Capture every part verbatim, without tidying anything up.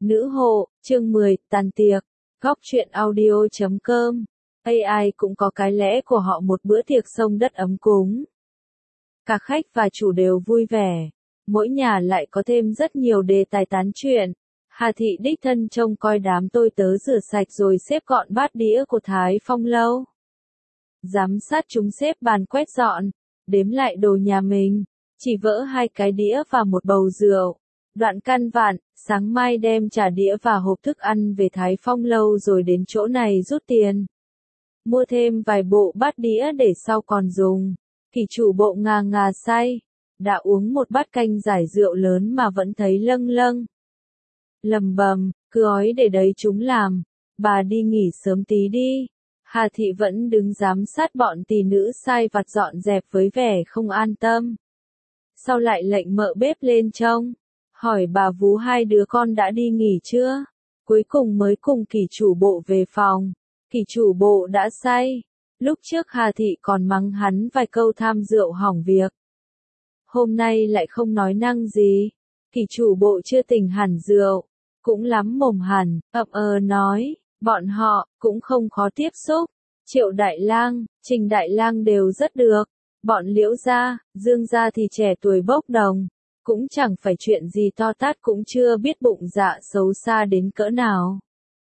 Nữ hộ, chương mười, tàn tiệc, góc truyện audio chấm com. Ai cũng có cái lẽ của họ, một bữa tiệc sông đất ấm cúng. Cả khách và chủ đều vui vẻ. Mỗi nhà lại có thêm rất nhiều đề tài tán chuyện. Hà Thị đích thân trông coi đám tôi tớ rửa sạch rồi xếp gọn bát đĩa của Thái Phong lâu. Giám sát chúng xếp bàn quét dọn, đếm lại đồ nhà mình. Chỉ vỡ hai cái đĩa và một bầu rượu. Đoạn căn vặn, sáng mai đem trả đĩa và hộp thức ăn về Thái Phong lâu rồi đến chỗ này rút tiền. Mua thêm vài bộ bát đĩa để sau còn dùng. Kỳ chủ bộ ngà ngà say. Đã uống một bát canh giải rượu lớn mà vẫn thấy lâng lâng. Lầm bầm, cứ ói để đấy chúng làm. Bà đi nghỉ sớm tí đi. Hà Thị vẫn đứng giám sát bọn tỳ nữ sai vặt dọn dẹp với vẻ không an tâm. Sau lại lệnh mợ bếp lên trông. Hỏi bà vú hai đứa con đã đi nghỉ chưa? Cuối cùng mới cùng kỳ chủ bộ về phòng. Kỳ chủ bộ đã say. Lúc trước Hà Thị còn mắng hắn vài câu tham rượu hỏng việc. Hôm nay lại không nói năng gì. Kỳ chủ bộ chưa tỉnh hẳn rượu. Cũng lắm mồm hẳn, ậm ờ nói, bọn họ, cũng không khó tiếp xúc. Triệu Đại Lang, Trình Đại Lang đều rất được. Bọn Liễu gia, Dương gia thì trẻ tuổi bốc đồng. Cũng chẳng phải chuyện gì to tát, cũng chưa biết bụng dạ xấu xa đến cỡ nào.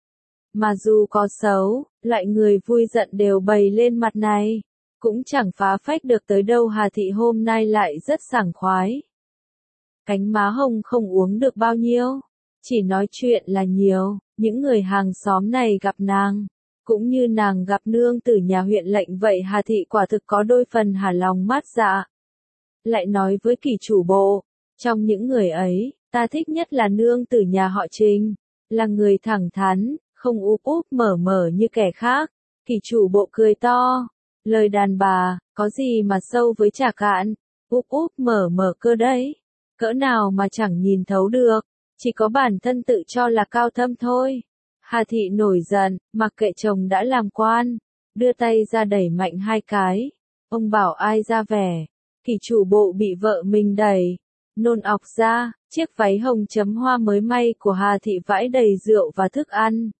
Mà dù có xấu, loại người vui giận đều bày lên mặt này. Cũng chẳng phá phách được tới đâu. Hà Thị hôm nay lại rất sảng khoái. Cánh má hồng không uống được bao nhiêu. Chỉ nói chuyện là nhiều. Những người hàng xóm này gặp nàng, cũng như nàng gặp nương tử nhà huyện lệnh vậy. Hà Thị quả thực có đôi phần hả lòng mát dạ. Lại nói với kỳ chủ bộ, trong những người ấy, ta thích nhất là nương tử nhà họ Trình. Là người thẳng thắn, không úp úp mở mở như kẻ khác. Kỳ chủ bộ cười to. Lời đàn bà, có gì mà sâu với chả cạn. Úp úp mở mở cơ đấy. Cỡ nào mà chẳng nhìn thấu được. Chỉ có bản thân tự cho là cao thâm thôi. Hà Thị nổi giận, mặc kệ chồng đã làm quan. Đưa tay ra đẩy mạnh hai cái. Ông bảo ai ra vẻ. Kỳ chủ bộ bị vợ mình đẩy. Nôn ọc ra, chiếc váy hồng chấm hoa mới may của Hà Thị vãi đầy rượu và thức ăn.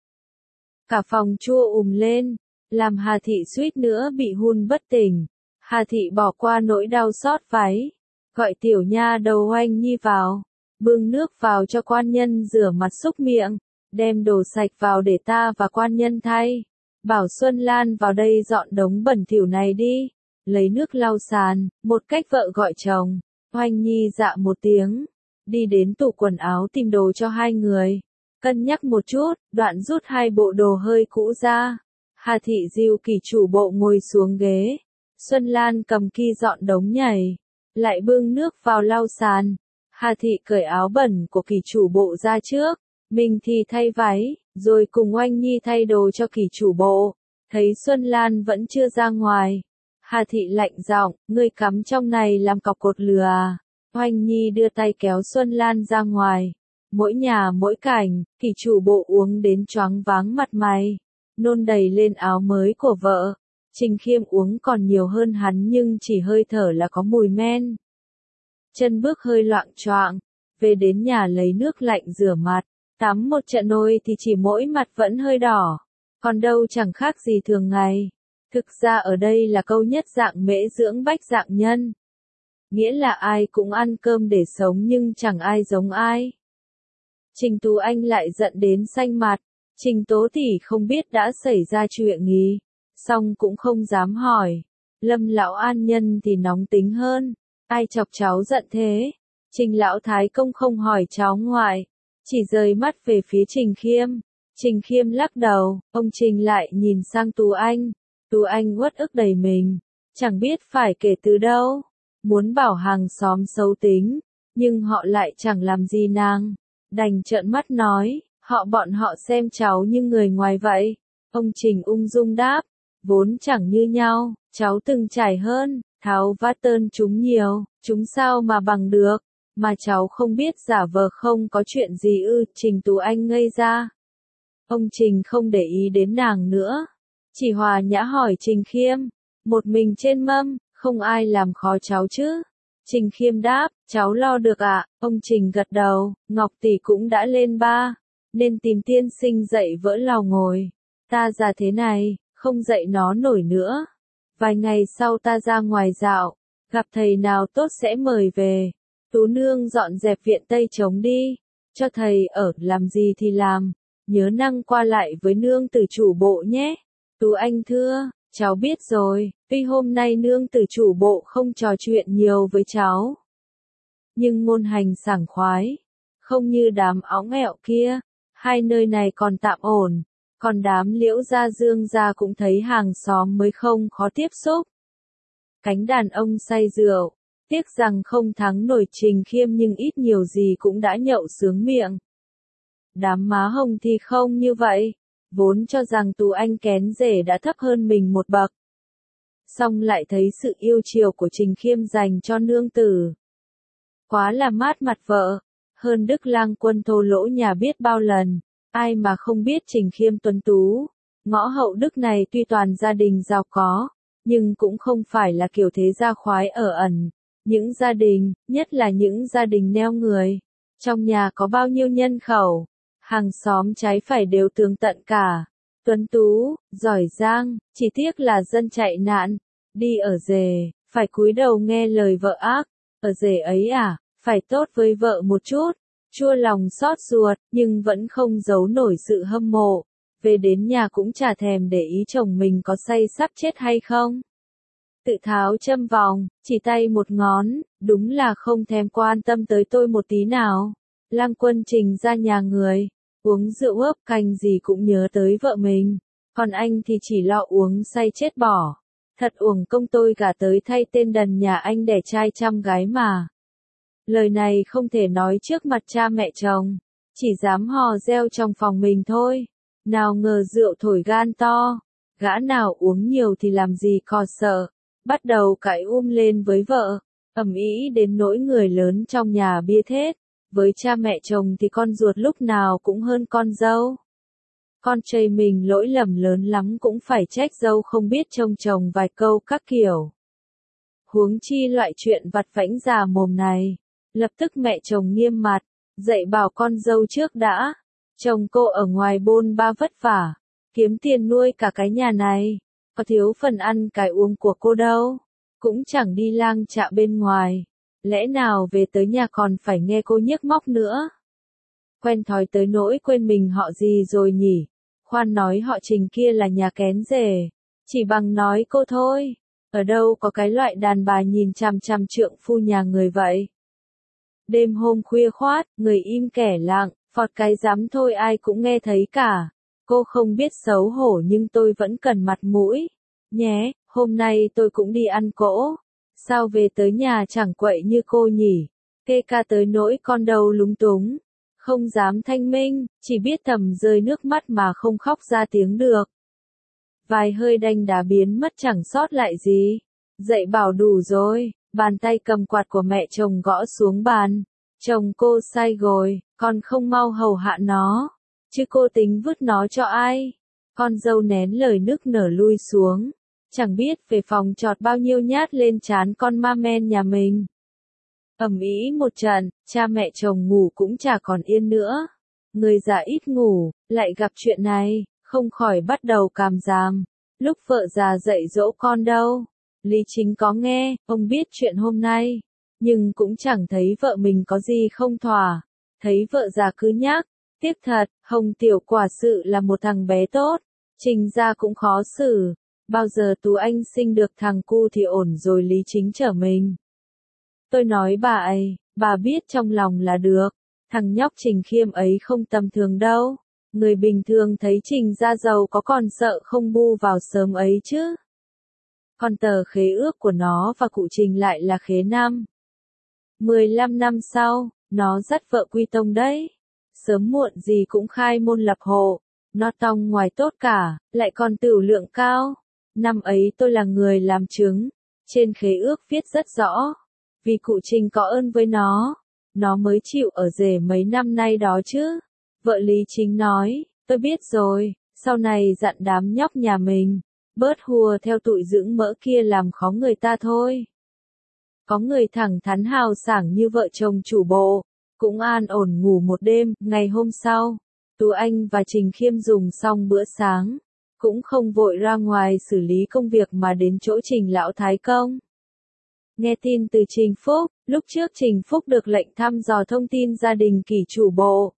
Cả phòng chua ùm lên, làm Hà Thị suýt nữa bị hun bất tỉnh. Hà Thị bỏ qua nỗi đau xót váy, gọi tiểu nha đầu Oanh Nhi vào, bưng nước vào cho quan nhân rửa mặt súc miệng, đem đồ sạch vào để ta và quan nhân thay. Bảo Xuân Lan vào đây dọn đống bẩn thỉu này đi, lấy nước lau sàn, một cách vợ gọi chồng. Oanh Nhi dạ một tiếng, đi đến tủ quần áo tìm đồ cho hai người. Cân nhắc một chút, đoạn rút hai bộ đồ hơi cũ ra. Hà Thị dìu kỳ chủ bộ ngồi xuống ghế. Xuân Lan cầm ki dọn đống nhảy, lại bưng nước vào lau sàn. Hà Thị cởi áo bẩn của kỳ chủ bộ ra trước, mình thì thay váy, rồi cùng Oanh Nhi thay đồ cho kỳ chủ bộ. Thấy Xuân Lan vẫn chưa ra ngoài, Hà Thị lạnh giọng, ngươi cắm trong này làm cọc cột lừa à? Oanh Nhi đưa tay kéo Xuân Lan ra ngoài. Mỗi nhà mỗi cảnh, kỳ chủ bộ uống đến choáng váng mặt mày, nôn đầy lên áo mới của vợ. Trình Khiêm uống còn nhiều hơn hắn nhưng chỉ hơi thở là có mùi men. Chân bước hơi loạng choạng, về đến nhà lấy nước lạnh rửa mặt, tắm một trận nôi thì chỉ mỗi mặt vẫn hơi đỏ, còn đâu chẳng khác gì thường ngày. Thực ra ở đây là câu nhất dạng mễ dưỡng bách dạng nhân. Nghĩa là ai cũng ăn cơm để sống nhưng chẳng ai giống ai. Trình Tú Anh lại giận đến xanh mặt. Trình Tố tỷ không biết đã xảy ra chuyện gì, song cũng không dám hỏi. Lâm lão an nhân thì nóng tính hơn. Ai chọc cháu giận thế? Trình lão thái công không hỏi cháu ngoại, chỉ rời mắt về phía Trình Khiêm. Trình Khiêm lắc đầu, ông Trình lại nhìn sang Tú Anh. Tú Anh uất ức đầy mình, chẳng biết phải kể từ đâu. Muốn bảo hàng xóm xấu tính, nhưng họ lại chẳng làm gì nàng. Đành trợn mắt nói, họ bọn họ xem cháu như người ngoài vậy. Ông Trình ung dung đáp, vốn chẳng như nhau, cháu từng trải hơn, tháo vát tơn chúng nhiều, chúng sao mà bằng được, mà cháu không biết giả vờ không có chuyện gì ư? Trình Tú Anh ngây ra. Ông Trình không để ý đến nàng nữa, chỉ hòa nhã hỏi Trình Khiêm, một mình trên mâm, không ai làm khó cháu chứ? Trình Khiêm đáp, cháu lo được ạ. Ông Trình gật đầu, Ngọc tỷ cũng đã lên ba. nên tìm tiên sinh dạy vỡ lò ngồi. Ta già thế này, không dạy nó nổi nữa. Vài ngày sau ta ra ngoài dạo, gặp thầy nào tốt sẽ mời về. Tú nương dọn dẹp viện Tây trống đi, cho thầy ở, làm gì thì làm, nhớ năng qua lại với nương tử chủ bộ nhé. Tú Anh thưa, cháu biết rồi, tuy hôm nay nương tử chủ bộ không trò chuyện nhiều với cháu, nhưng ngôn hành sảng khoái, không như đám óng ẹo kia, hai nơi này còn tạm ổn, còn đám Liễu gia Dương gia cũng thấy hàng xóm mới không khó tiếp xúc. Cánh đàn ông say rượu, tiếc rằng không thắng nổi Trình Khiêm nhưng ít nhiều gì cũng đã nhậu sướng miệng. Đám má hồng thì không như vậy, vốn cho rằng Tú Anh kén rể đã thấp hơn mình một bậc. Xong lại thấy sự yêu chiều của Trình Khiêm dành cho nương tử. Quá là mát mặt vợ, hơn Đức Lang Quân thô lỗ nhà biết bao lần, ai mà không biết Trình Khiêm tuấn tú. Ngõ hậu Đức này tuy toàn gia đình giàu có, nhưng cũng không phải là kiểu thế gia khoái ở ẩn. Những gia đình, nhất là những gia đình neo người, trong nhà có bao nhiêu nhân khẩu, hàng xóm trái phải đều tường tận cả. Tuấn tú, giỏi giang, chỉ tiếc là dân chạy nạn, đi ở rể, phải cúi đầu nghe lời vợ ác. Ở rể ấy à, phải tốt với vợ một chút, chua lòng xót ruột, nhưng vẫn không giấu nổi sự hâm mộ. Về đến nhà cũng chả thèm để ý chồng mình có say sắp chết hay không. Tự tháo châm vòng, chỉ tay một ngón, đúng là không thèm quan tâm tới tôi một tí nào. Lang Quân Trình ra nhà người, uống rượu ướp canh gì cũng nhớ tới vợ mình, còn anh thì chỉ lo uống say chết bỏ. Thật uổng công tôi gả tới thay tên đần nhà anh đẻ trai trăm gái mà. Lời này không thể nói trước mặt cha mẹ chồng, chỉ dám hò reo trong phòng mình thôi. Nào ngờ rượu thổi gan to, gã nào uống nhiều thì làm gì còn sợ, bắt đầu cãi um lên với vợ, ầm ĩ đến nỗi người lớn trong nhà bia thết. Với cha mẹ chồng thì con ruột lúc nào cũng hơn con dâu. Con trai mình lỗi lầm lớn lắm cũng phải trách dâu không biết trông chồng vài câu các kiểu. Huống chi loại chuyện vặt vãnh già mồm này. Lập tức mẹ chồng nghiêm mặt, dạy bảo con dâu trước đã. Chồng cô ở ngoài bôn ba vất vả, kiếm tiền nuôi cả cái nhà này, có thiếu phần ăn cái uống của cô đâu, cũng chẳng đi lang chạ bên ngoài, lẽ nào về tới nhà còn phải nghe cô nhiếc móc nữa. Quen thói tới nỗi quên mình họ gì rồi nhỉ, khoan nói họ Trình kia là nhà kén rể, chỉ bằng nói cô thôi, ở đâu có cái loại đàn bà nhìn chằm chằm trượng phu nhà người vậy. Đêm hôm khuya khoát, người im kẻ lặng, phọt cái dám thôi ai cũng nghe thấy cả. Cô không biết xấu hổ nhưng tôi vẫn cần mặt mũi. Nhé, hôm nay tôi cũng đi ăn cỗ. Sao về tới nhà chẳng quậy như cô nhỉ? Kê ca tới nỗi con đầu lúng túng. Không dám thanh minh, chỉ biết thầm rơi nước mắt mà không khóc ra tiếng được. Vài hơi đanh đá biến mất chẳng sót lại gì. Dậy bảo đủ rồi, bàn tay cầm quạt của mẹ chồng gõ xuống bàn. Chồng cô sai rồi, con không mau hầu hạ nó, chứ cô tính vứt nó cho ai. Con dâu nén lời nức nở lui xuống, chẳng biết về phòng chọt bao nhiêu nhát lên trán con ma men nhà mình. Ầm ĩ một trận, cha mẹ chồng ngủ cũng chả còn yên nữa. Người già ít ngủ, lại gặp chuyện này, không khỏi bắt đầu càm ràm. Lúc vợ già dạy dỗ con đâu, Lý Chính có nghe, ông biết chuyện hôm nay. Nhưng cũng chẳng thấy vợ mình có gì không thỏa. Thấy vợ già cứ nhắc, tiếc thật, Hồng tiểu quả sự là một thằng bé tốt. Trình ra cũng khó xử. Bao giờ Tú Anh sinh được thằng cu thì ổn rồi Lý Chính trở mình. Tôi nói bà ấy, bà biết trong lòng là được. Thằng nhóc Trình Khiêm ấy không tầm thường đâu. Người bình thường thấy Trình ra giàu có còn sợ không bu vào sớm ấy chứ. Còn tờ khế ước của nó và cụ Trình lại là khế năm. mười lăm năm sau, nó dắt vợ quy tông đấy. Sớm muộn gì cũng khai môn lập hộ. Nó tông ngoài tốt cả, lại còn tửu lượng cao. Năm ấy tôi là người làm chứng. Trên khế ước viết rất rõ. Vì cụ Trình có ơn với nó. Nó mới chịu ở rể mấy năm nay đó chứ. Vợ Lý Chính nói, tôi biết rồi, sau này dặn đám nhóc nhà mình. Bớt hùa theo tụi dưỡng mỡ kia làm khó người ta thôi. Có người thẳng thắn hào sảng như vợ chồng chủ bộ, cũng an ổn ngủ một đêm, ngày hôm sau, Tú Anh và Trình Khiêm dùng xong bữa sáng, cũng không vội ra ngoài xử lý công việc mà đến chỗ Trình Lão Thái Công. Nghe tin từ Trình Phúc, lúc trước Trình Phúc được lệnh thăm dò thông tin gia đình Kỷ chủ bộ.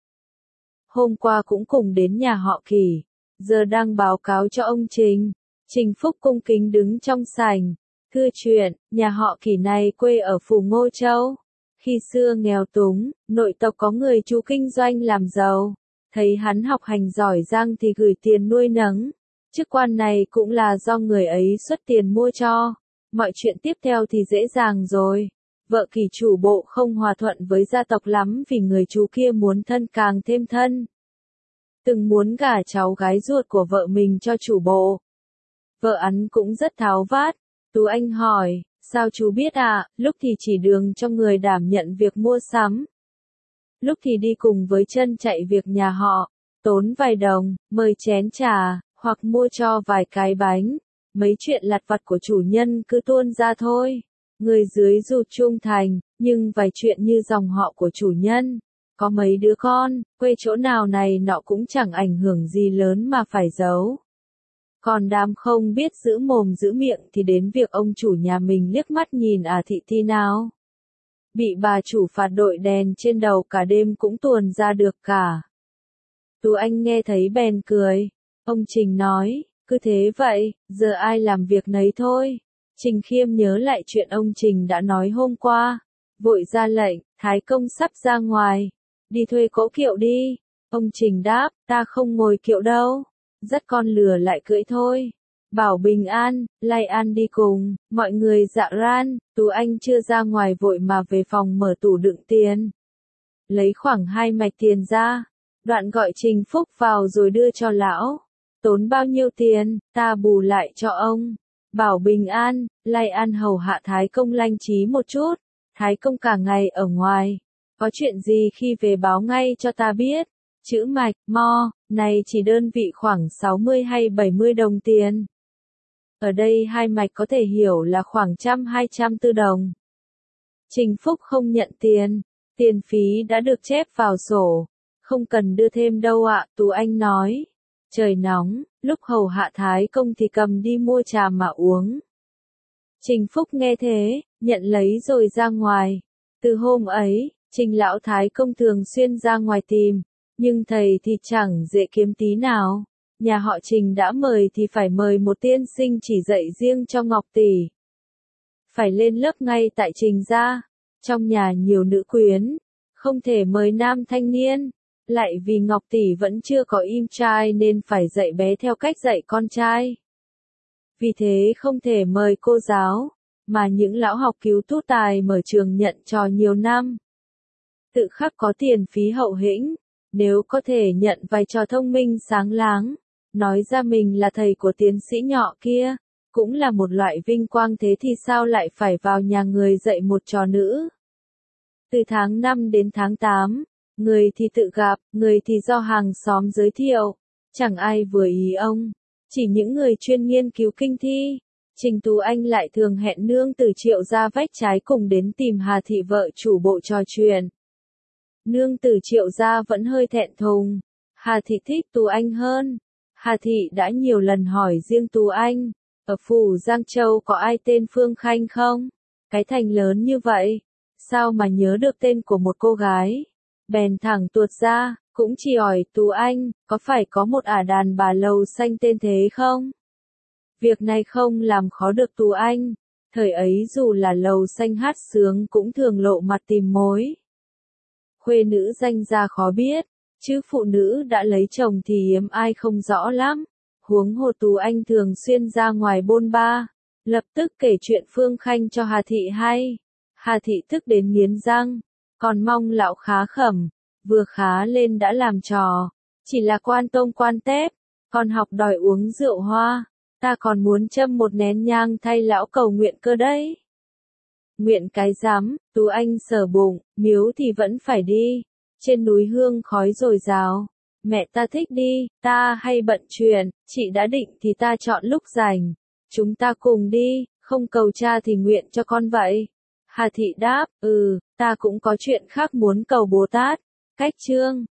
Hôm qua cũng cùng đến nhà họ Kỷ, giờ đang báo cáo cho ông Trình. Trình Phúc cung kính đứng trong sảnh. Thưa chuyện, nhà họ Kỷ này quê ở Phủ Ngô Châu. Khi xưa nghèo túng, nội tộc có người chú kinh doanh làm giàu. Thấy hắn học hành giỏi giang thì gửi tiền nuôi nấng. Chức quan này cũng là do người ấy xuất tiền mua cho. Mọi chuyện tiếp theo thì dễ dàng rồi. Vợ Kỷ chủ bộ không hòa thuận với gia tộc lắm vì người chú kia muốn thân càng thêm thân. Từng muốn gả cháu gái ruột của vợ mình cho chủ bộ. Vợ hắn cũng rất tháo vát. Tú Anh hỏi, sao chú biết à, lúc thì chỉ đường cho người đảm nhận việc mua sắm. Lúc thì đi cùng với chân chạy việc nhà họ, tốn vài đồng, mời chén trà, hoặc mua cho vài cái bánh. Mấy chuyện lặt vặt của chủ nhân cứ tuôn ra thôi. Người dưới dù trung thành, nhưng vài chuyện như dòng họ của chủ nhân, có mấy đứa con, quê chỗ nào này nọ cũng chẳng ảnh hưởng gì lớn mà phải giấu. Còn đám không biết giữ mồm giữ miệng thì đến việc ông chủ nhà mình liếc mắt nhìn à thị thi nào. Bị bà chủ phạt đội đèn trên đầu cả đêm cũng tuồn ra được cả. Tú Anh nghe thấy bèn cười. Ông Trình nói, cứ thế vậy, giờ ai làm việc nấy thôi. Trình Khiêm nhớ lại chuyện ông Trình đã nói hôm qua. Vội ra lệnh, Thái Công sắp ra ngoài. Đi thuê cỗ kiệu đi. Ông Trình đáp, ta không ngồi kiệu đâu. Dắt con lừa lại cưỡi thôi. Bảo bình an, Lai An đi cùng, mọi người dạ ran. Tú Anh chưa ra ngoài vội mà về phòng mở tủ đựng tiền. Lấy khoảng hai mạch tiền ra. Đoạn gọi Trình Phúc vào rồi đưa cho lão. Tốn bao nhiêu tiền, ta bù lại cho ông. Bảo bình an, Lai An hầu hạ Thái Công lanh trí một chút. Thái Công cả ngày ở ngoài. Có chuyện gì khi về báo ngay cho ta biết. Chữ mạch, mo, này chỉ đơn vị khoảng sáu mươi hay bảy mươi đồng tiền. Ở đây hai mạch có thể hiểu là khoảng trăm hai trăm tư đồng. Trình Phúc không nhận tiền. Tiền phí đã được chép vào sổ. Không cần đưa thêm đâu ạ, Tú Anh nói. Trời nóng, lúc hầu hạ Thái Công thì cầm đi mua trà mà uống. Trình Phúc nghe thế, nhận lấy rồi ra ngoài. Từ hôm ấy, Trình Lão Thái Công thường xuyên ra ngoài tìm. Nhưng thầy thì chẳng dễ kiếm tí nào. Nhà họ Trình đã mời thì phải mời một tiên sinh chỉ dạy riêng cho Ngọc Tỷ. Phải lên lớp ngay tại Trình gia. Trong nhà nhiều nữ quyến. Không thể mời nam thanh niên. Lại vì Ngọc Tỷ vẫn chưa có im trai nên phải dạy bé theo cách dạy con trai. Vì thế không thể mời cô giáo. Mà những lão học cứu tú tài mở trường nhận trò nhiều năm. Tự khắc có tiền phí hậu hĩnh. Nếu có thể nhận vài trò thông minh sáng láng, nói ra mình là thầy của tiến sĩ nhỏ kia, cũng là một loại vinh quang thế thì sao lại phải vào nhà người dạy một trò nữ. Từ tháng năm đến tháng tám, người thì tự gặp, người thì do hàng xóm giới thiệu, chẳng ai vừa ý ông, chỉ những người chuyên nghiên cứu kinh thi. Trình Tú Anh lại thường hẹn nương từ Triệu ra vách trái cùng đến tìm Hà Thị vợ chủ bộ trò chuyện. Nương tử Triệu gia vẫn hơi thẹn thùng. Hà Thị thích Tú Anh hơn. Hà Thị đã nhiều lần hỏi riêng Tú Anh. Ở phủ Giang Châu có ai tên Phương Khanh không? Cái thành lớn như vậy. Sao mà nhớ được tên của một cô gái? Bèn thẳng tuột ra, cũng chỉ hỏi Tú Anh, có phải có một ả đàn bà lầu xanh tên thế không? Việc này không làm khó được Tú Anh. Thời ấy dù là lầu xanh hát sướng cũng thường lộ mặt tìm mối. Khuê nữ danh gia khó biết, chứ phụ nữ đã lấy chồng thì hiếm ai không rõ lắm. Huống hồ Tú Anh thường xuyên ra ngoài bôn ba, lập tức kể chuyện Phương Khanh cho Hà Thị hay. Hà Thị tức đến nghiến răng, còn mong lão khá khẩm, vừa khá lên đã làm trò, chỉ là quan tông quan tép, còn học đòi uống rượu hoa, ta còn muốn châm một nén nhang thay lão cầu nguyện cơ đấy. Nguyện cái rắm, Tú Anh sờ bụng, miếu thì vẫn phải đi. Trên núi hương khói dồi dào. Mẹ ta thích đi, ta hay bận chuyện, chị đã định thì ta chọn lúc rảnh. Chúng ta cùng đi, không cầu cha thì nguyện cho con vậy. Hà Thị đáp, ừ, ta cũng có chuyện khác muốn cầu Bồ Tát. Cách chương